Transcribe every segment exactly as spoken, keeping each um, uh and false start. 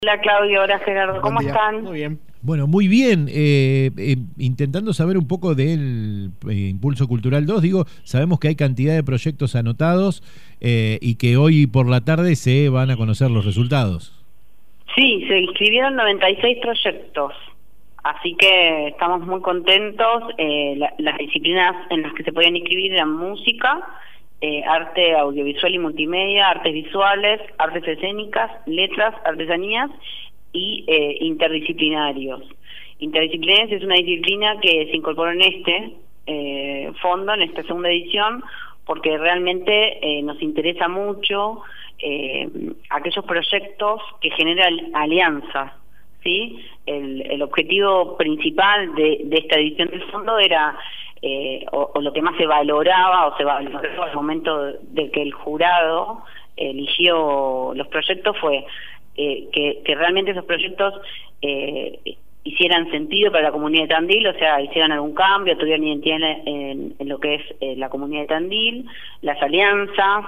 Hola Claudio, hola Gerardo, ¿cómo Buen día. están? Muy bien. Bueno, muy bien. Eh, eh, intentando saber un poco del eh, Impulso Cultural dos, digo, sabemos que hay cantidad de proyectos anotados eh, y que hoy por la tarde se van a conocer los resultados. Sí, se inscribieron noventa y seis proyectos, así que estamos muy contentos. Eh, la- las disciplinas en las que se podían inscribir eran música, eh, arte audiovisual y multimedia, artes visuales, artes escénicas, letras, artesanías y eh, interdisciplinarios. Interdisciplinarios es una disciplina que se incorporó en este eh, fondo, en esta segunda edición, porque realmente eh, nos interesa mucho eh, aquellos proyectos que generan alianzas, ¿sí? El, el objetivo principal de, de esta edición del fondo era, eh, o, o lo que más se valoraba o se valoró al momento de que el jurado eligió los proyectos fue eh, que, que realmente esos proyectos eh, hicieran sentido para la comunidad de Tandil, o sea, hicieran algún cambio, tuvieran identidad en, en, en lo que es eh, la comunidad de Tandil, las alianzas,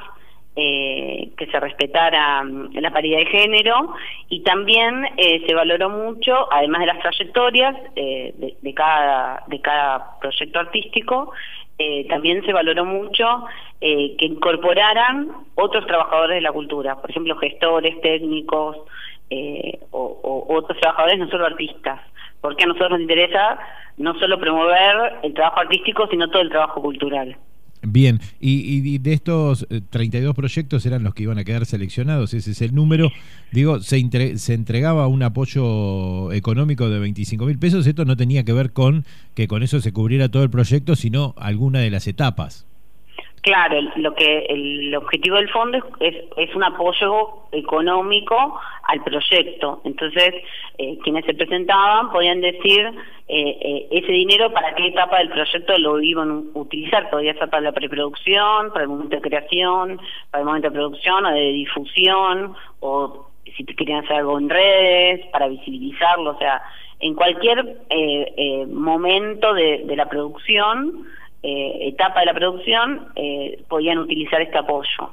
eh, que se respetara mm, la paridad de género, y también eh, se valoró mucho, además de las trayectorias eh, de, de cada de cada proyecto artístico, eh, también se valoró mucho eh, que incorporaran otros trabajadores de la cultura, por ejemplo, gestores, técnicos, eh, o, o otros trabajadores, no solo artistas, porque a nosotros nos interesa no solo promover el trabajo artístico, sino todo el trabajo cultural. Bien, y, y de estos eh, treinta y dos proyectos eran los que iban a quedar seleccionados, ese es el número. Digo, se, entre, se entregaba un apoyo económico de veinticinco mil pesos. Esto no tenía que ver con que con eso se cubriera todo el proyecto, sino alguna de las etapas. Claro, lo que el objetivo del fondo es, es, es un apoyo económico al proyecto. Entonces, eh, quienes se presentaban podían decir eh, eh, ese dinero para qué etapa del proyecto lo iban a utilizar. Podía ser para la preproducción, para el momento de creación, para el momento de producción o de difusión, o si querían hacer algo en redes, para visibilizarlo. O sea, en cualquier eh, eh, momento de, de la producción, Eh, etapa de la producción, eh, podían utilizar este apoyo.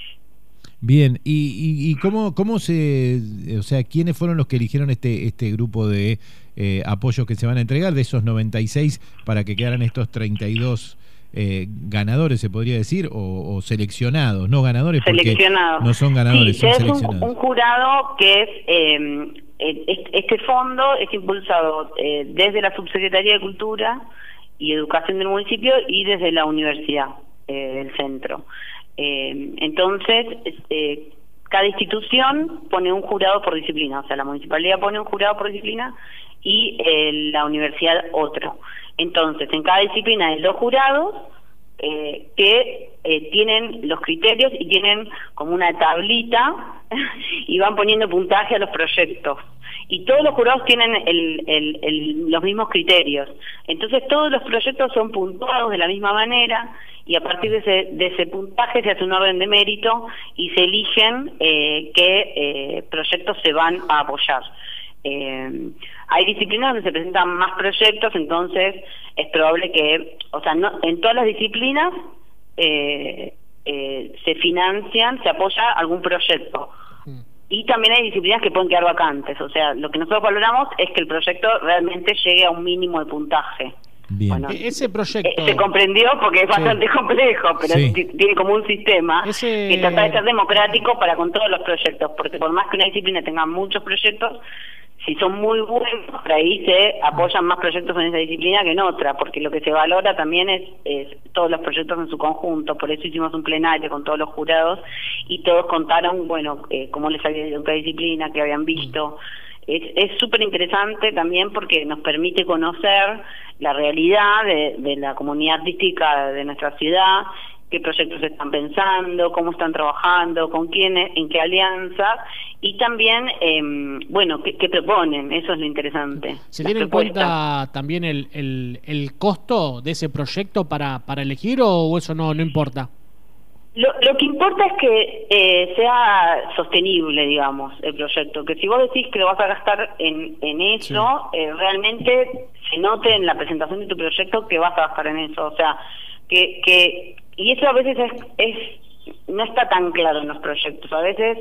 Bien, y, y, y cómo, cómo se, o sea, ¿quiénes fueron los que eligieron este, este grupo de eh, apoyos que se van a entregar, de esos noventa y seis, para que quedaran estos treinta y dos eh, ganadores, se podría decir, o, o seleccionados, no ganadores porque no son ganadores, sí, son es seleccionados? Un, un jurado que es, eh, este fondo es impulsado eh, desde la Subsecretaría de Cultura y Educación del municipio y desde la universidad eh, del centro. Eh, entonces, eh, cada institución pone un jurado por disciplina, o sea, la municipalidad pone un jurado por disciplina y eh, la universidad otro. Entonces, en cada disciplina hay dos jurados eh, que eh, tienen los criterios y tienen como una tablita y van poniendo puntaje a los proyectos. Y todos los jurados tienen el, el, el, los mismos criterios. Entonces todos los proyectos son puntuados de la misma manera y a partir de ese, de ese puntaje se hace un orden de mérito y se eligen eh, qué eh, proyectos se van a apoyar. Eh, hay disciplinas donde se presentan más proyectos, entonces es probable que, o sea, no, en todas las disciplinas eh, eh, se financian, se apoya algún proyecto. Y también hay disciplinas que pueden quedar vacantes, o sea, lo que nosotros valoramos es que el proyecto realmente llegue a un mínimo de puntaje. Bien. Bueno, Ese proyecto... eh, se comprendió porque es bastante sí. complejo, pero sí. tiene como un sistema Ese... que trata de ser democrático para con todos los proyectos, porque por más que una disciplina tenga muchos proyectos, si son muy buenos, por ahí se apoyan más proyectos en esa disciplina que en otra, porque lo que se valora también es, es todos los proyectos en su conjunto. Por eso hicimos un plenario con todos los jurados y todos contaron, bueno, eh, cómo les había ido en cada disciplina, qué habían visto. Es súper interesante también porque nos permite conocer la realidad de, de la comunidad artística de nuestra ciudad, qué proyectos están pensando, cómo están trabajando, con quiénes, en qué alianzas, y también, eh, bueno, qué, qué proponen, eso es lo interesante. ¿Se tiene en cuenta también el, el, el costo de ese proyecto para, para elegir o eso no, no importa? Lo, lo que importa es que eh, sea sostenible, digamos, el proyecto, que si vos decís que lo vas a gastar en, en eso, sí. eh, realmente se note en la presentación de tu proyecto que vas a gastar en eso, o sea, que... que y eso a veces es, es no está tan claro en los proyectos. A veces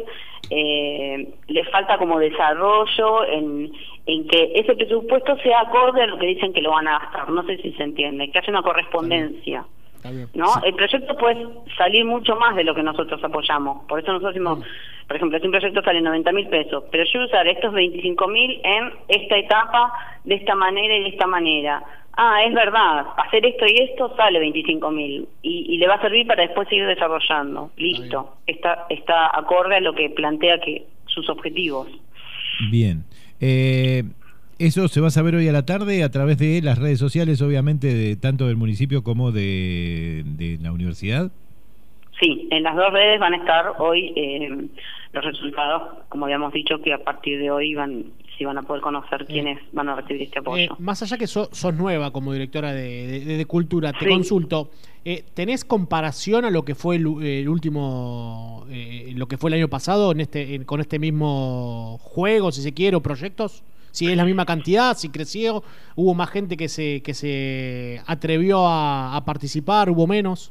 eh, les falta como desarrollo en, en que ese presupuesto sea acorde a lo que dicen que lo van a gastar. No sé si se entiende, que haya una correspondencia. Está bien. ¿No? Sí. El proyecto puede salir mucho más de lo que nosotros apoyamos. Por eso nosotros decimos, por ejemplo, si un proyecto sale noventa mil pesos, pero yo voy a usar estos veinticinco mil en esta etapa, de esta manera y de esta manera. Ah, es verdad, hacer esto y esto sale veinticinco mil y, y le va a servir para después seguir desarrollando. Listo, está, está acorde a lo que plantea que sus objetivos. Bien. Eh... Eso se va a saber hoy a la tarde a través de las redes sociales, obviamente, de tanto del municipio como de, de la universidad. Sí, en las dos redes van a estar hoy eh, los resultados, como habíamos dicho, que a partir de hoy van, sí van a poder conocer quiénes eh, van a recibir este apoyo. Eh, más allá que so, sos nueva como directora de, de, de Cultura, te sí. consulto, eh, ¿tenés comparación a lo que fue el, el último, eh, lo que fue el año pasado en este, en, con este mismo juego, si se quiere, o proyectos? Si es la misma cantidad, si creció, hubo más gente que se que se atrevió a, a participar, hubo menos.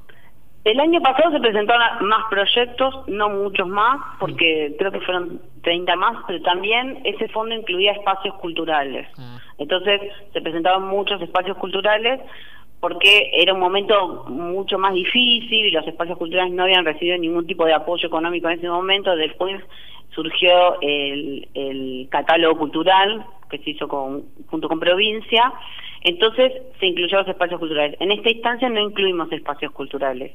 El año pasado se presentaron más proyectos, no muchos más, porque mm. creo que fueron treinta más, pero también ese fondo incluía espacios culturales. Ah. Entonces se presentaban muchos espacios culturales porque era un momento mucho más difícil y los espacios culturales no habían recibido ningún tipo de apoyo económico en ese momento. Después surgió el, el catálogo cultural que se hizo con, junto con provincia, entonces se incluyó los espacios culturales. En esta instancia no incluimos espacios culturales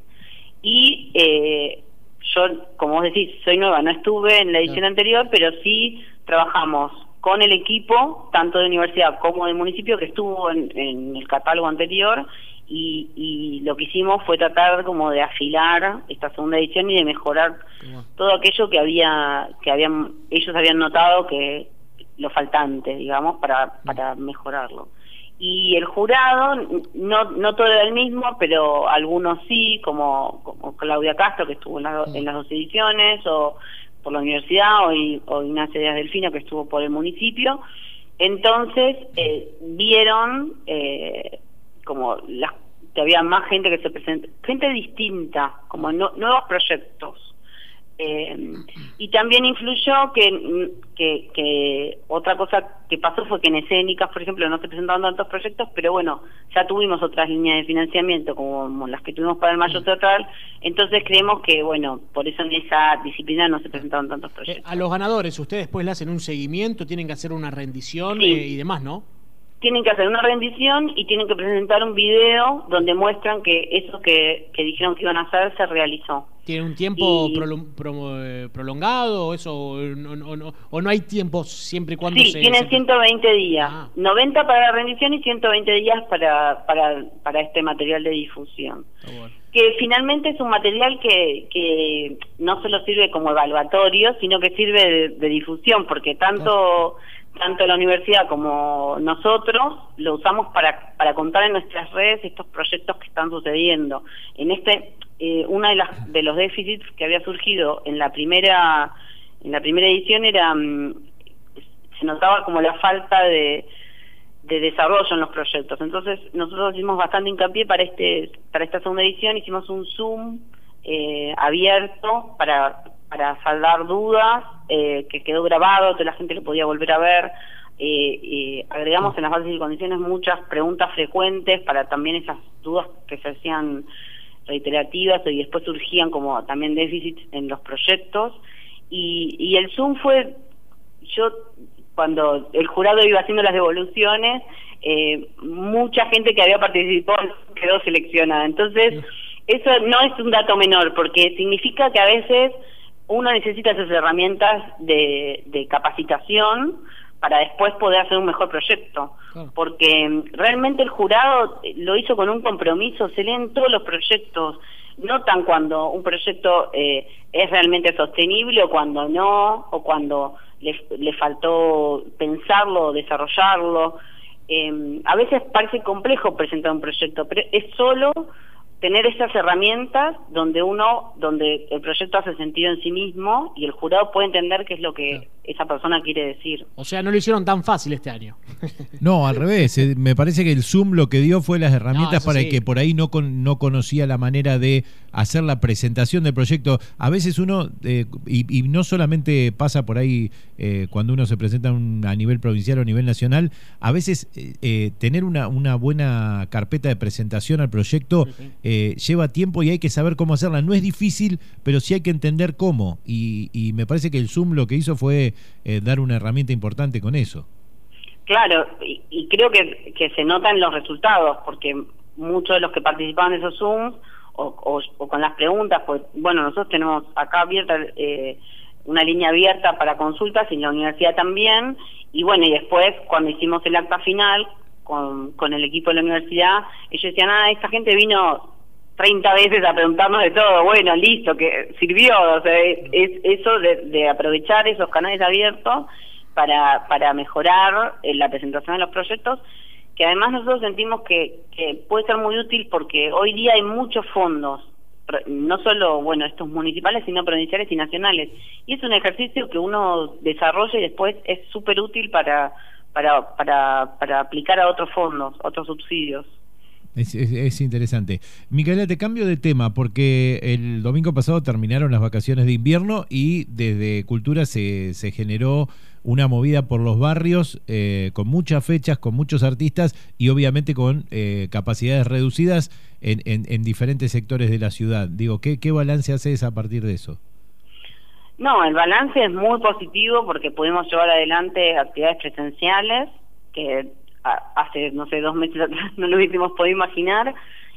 y eh, yo, como vos decís, soy nueva, no estuve en la edición no. anterior, pero sí trabajamos con el equipo tanto de universidad como del municipio que estuvo en, en el catálogo anterior. Y, y lo que hicimos fue tratar como de afilar esta segunda edición y de mejorar bueno. todo aquello que había que habían ellos habían notado que lo faltante, digamos, para para mejorarlo. Y el jurado no no todo era el mismo, pero algunos sí, como como Claudia Castro, que estuvo en, la, en las dos ediciones, o por la universidad, o, o Ignacia Díaz Delfino, que estuvo por el municipio. Entonces eh, vieron eh, como las, que había más gente que se presenta, gente distinta, como no, nuevos proyectos. Eh, y también influyó que, que, que otra cosa que pasó fue que en escénicas, por ejemplo, no se presentaron tantos proyectos, pero bueno, ya tuvimos otras líneas de financiamiento como las que tuvimos para el Mayo Teatral, entonces creemos que, bueno, por eso en esa disciplina no se presentaron tantos proyectos. Eh, a los ganadores, ustedes después le hacen un seguimiento, tienen que hacer una rendición sí. eh, y demás, ¿no? Tienen que hacer una rendición y tienen que presentar un video donde muestran que eso que, que dijeron que iban a hacer se realizó. ¿Tiene un tiempo y... prolo pro eh, prolongado eso o no, no, no, o no hay tiempo siempre y cuando sí, se... tienen se... ciento veinte días, ah. noventa para la rendición y ciento veinte días para, para, para este material de difusión. Oh, bueno. Que finalmente es un material que, que no solo sirve como evaluatorio, sino que sirve de, de difusión, porque tanto... Ah. tanto la universidad como nosotros lo usamos para para contar en nuestras redes estos proyectos que están sucediendo. En este eh, una de las de los déficits que había surgido en la primera en la primera edición era um, se notaba como la falta de de desarrollo en los proyectos. Entonces nosotros hicimos bastante hincapié para este para esta segunda edición, hicimos un Zoom eh, abierto para para saldar dudas, eh, que quedó grabado, que la gente lo podía volver a ver. Eh, eh, agregamos en las bases y condiciones muchas preguntas frecuentes para también esas dudas que se hacían reiterativas y después surgían como también déficits en los proyectos. Y, y el Zoom fue, yo cuando el jurado iba haciendo las devoluciones, eh, mucha gente que había participado quedó seleccionada. Entonces, eso no es un dato menor, porque significa que a veces uno necesita esas herramientas de, de capacitación para después poder hacer un mejor proyecto, claro. Porque realmente el jurado lo hizo con un compromiso, se leen todos los proyectos, notan cuando un proyecto eh, es realmente sostenible o cuando no, o cuando le, le faltó pensarlo o desarrollarlo. Eh, a veces parece complejo presentar un proyecto, pero es solo tener esas herramientas donde uno, donde el proyecto hace sentido en sí mismo y el jurado puede entender qué es lo que claro. esa persona quiere decir. O sea, no lo hicieron tan fácil este año. No, al revés. Eh, me parece que el Zoom lo que dio fue las herramientas no, para sí. el que por ahí no, con, no conocía la manera de hacer la presentación del proyecto. A veces uno, eh, y, y no solamente pasa por ahí eh, cuando uno se presenta un, a nivel provincial o a nivel nacional, a veces eh, eh, tener una, una buena carpeta de presentación al proyecto uh-huh. eh, lleva tiempo y hay que saber cómo hacerla. No es difícil, pero sí hay que entender cómo. Y, y me parece que el Zoom lo que hizo fue eh, dar una herramienta importante con eso. Claro, y, y creo que, que se notan los resultados, porque muchos de los que participaban en esos Zooms, o, o, o con las preguntas, pues bueno, nosotros tenemos acá abierta eh, una línea abierta para consultas y en la universidad también, y bueno, y después cuando hicimos el acta final con, con el equipo de la universidad, ellos decían, ah, esta gente vino treinta veces a preguntarnos de todo, bueno, listo, que sirvió, o sea, es eso de, de aprovechar esos canales abiertos para, para mejorar eh, la presentación de los proyectos, que además nosotros sentimos que, que puede ser muy útil porque hoy día hay muchos fondos, no solo, bueno, estos municipales, sino provinciales y nacionales, y es un ejercicio que uno desarrolla y después es súper útil para, para, para, para aplicar a otros fondos, otros subsidios. Es, es, es interesante. Micaela, te cambio de tema porque el domingo pasado terminaron las vacaciones de invierno y desde Cultura se, se generó una movida por los barrios eh, con muchas fechas, con muchos artistas y obviamente con eh, capacidades reducidas en, en, en diferentes sectores de la ciudad. Digo, ¿qué, qué balance haces a partir de eso? No, el balance es muy positivo porque pudimos llevar adelante actividades presenciales que hace, no sé, dos meses atrás no lo hubiésemos podido imaginar,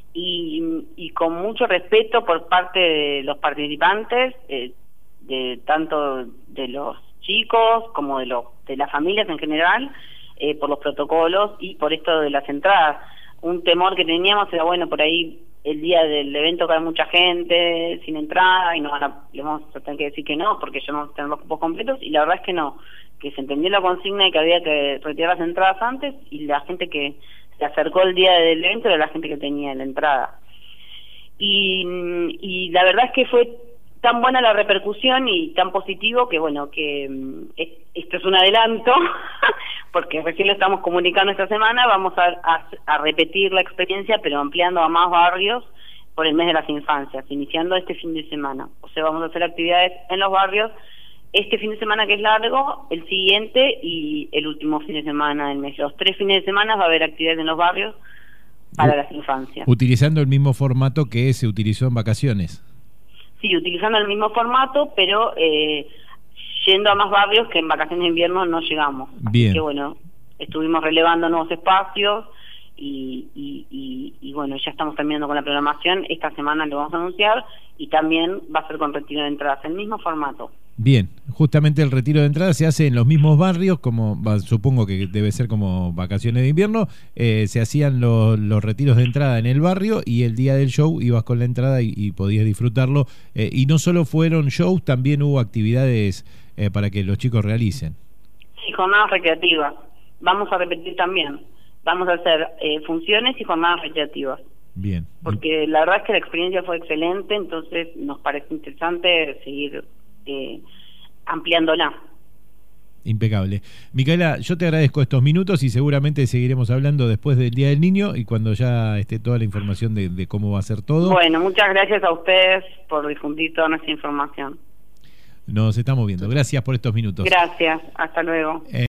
y, y con mucho respeto por parte de los participantes, eh, de tanto de los chicos como de los de las familias en general, eh, por los protocolos y por esto de las entradas. Un temor que teníamos era, bueno, por ahí el día del evento cae mucha gente sin entrada y nos van a, les vamos a tener que decir que no, porque ya vamos a tener los cupos completos, y la verdad es que no, que se entendió la consigna y que había que retirar las entradas antes, y la gente que se acercó el día del evento era la gente que tenía la entrada. Y, y la verdad es que fue tan buena la repercusión y tan positivo que, bueno, que eh, esto es un adelanto, porque recién lo estamos comunicando esta semana, vamos a, a, a repetir la experiencia, pero ampliando a más barrios por el mes de las infancias, iniciando este fin de semana. O sea, vamos a hacer actividades en los barrios este fin de semana, que es largo, el siguiente y el último fin de semana del mes. Los tres fines de semana va a haber actividades en los barrios para U las infancias. Utilizando el mismo formato que se utilizó en vacaciones. Sí, utilizando el mismo formato, pero eh, yendo a más barrios que en vacaciones de invierno no llegamos. Bien. Así que bueno, estuvimos relevando nuevos espacios y, y, y, y bueno, ya estamos terminando con la programación. Esta semana lo vamos a anunciar y también va a ser con retiro de entradas, el mismo formato. Bien, justamente el retiro de entradas se hace en los mismos barrios, como supongo que debe ser como vacaciones de invierno, eh, se hacían los, los retiros de entrada en el barrio y el día del show ibas con la entrada y, y podías disfrutarlo. Eh, y no solo fueron shows, también hubo actividades eh, para que los chicos realicen. Sí, jornadas recreativas. Vamos a repetir también. Vamos a hacer eh, funciones y jornadas recreativas. Bien. Porque la verdad es que la experiencia fue excelente, entonces nos parece interesante seguir Eh, ampliándola. Impecable. Micaela, yo te agradezco estos minutos y seguramente seguiremos hablando después del Día del Niño y cuando ya esté toda la información de, de cómo va a ser todo. Bueno, muchas gracias a ustedes por difundir toda nuestra información. Nos estamos viendo. Gracias por estos minutos. Gracias, hasta luego. Eh,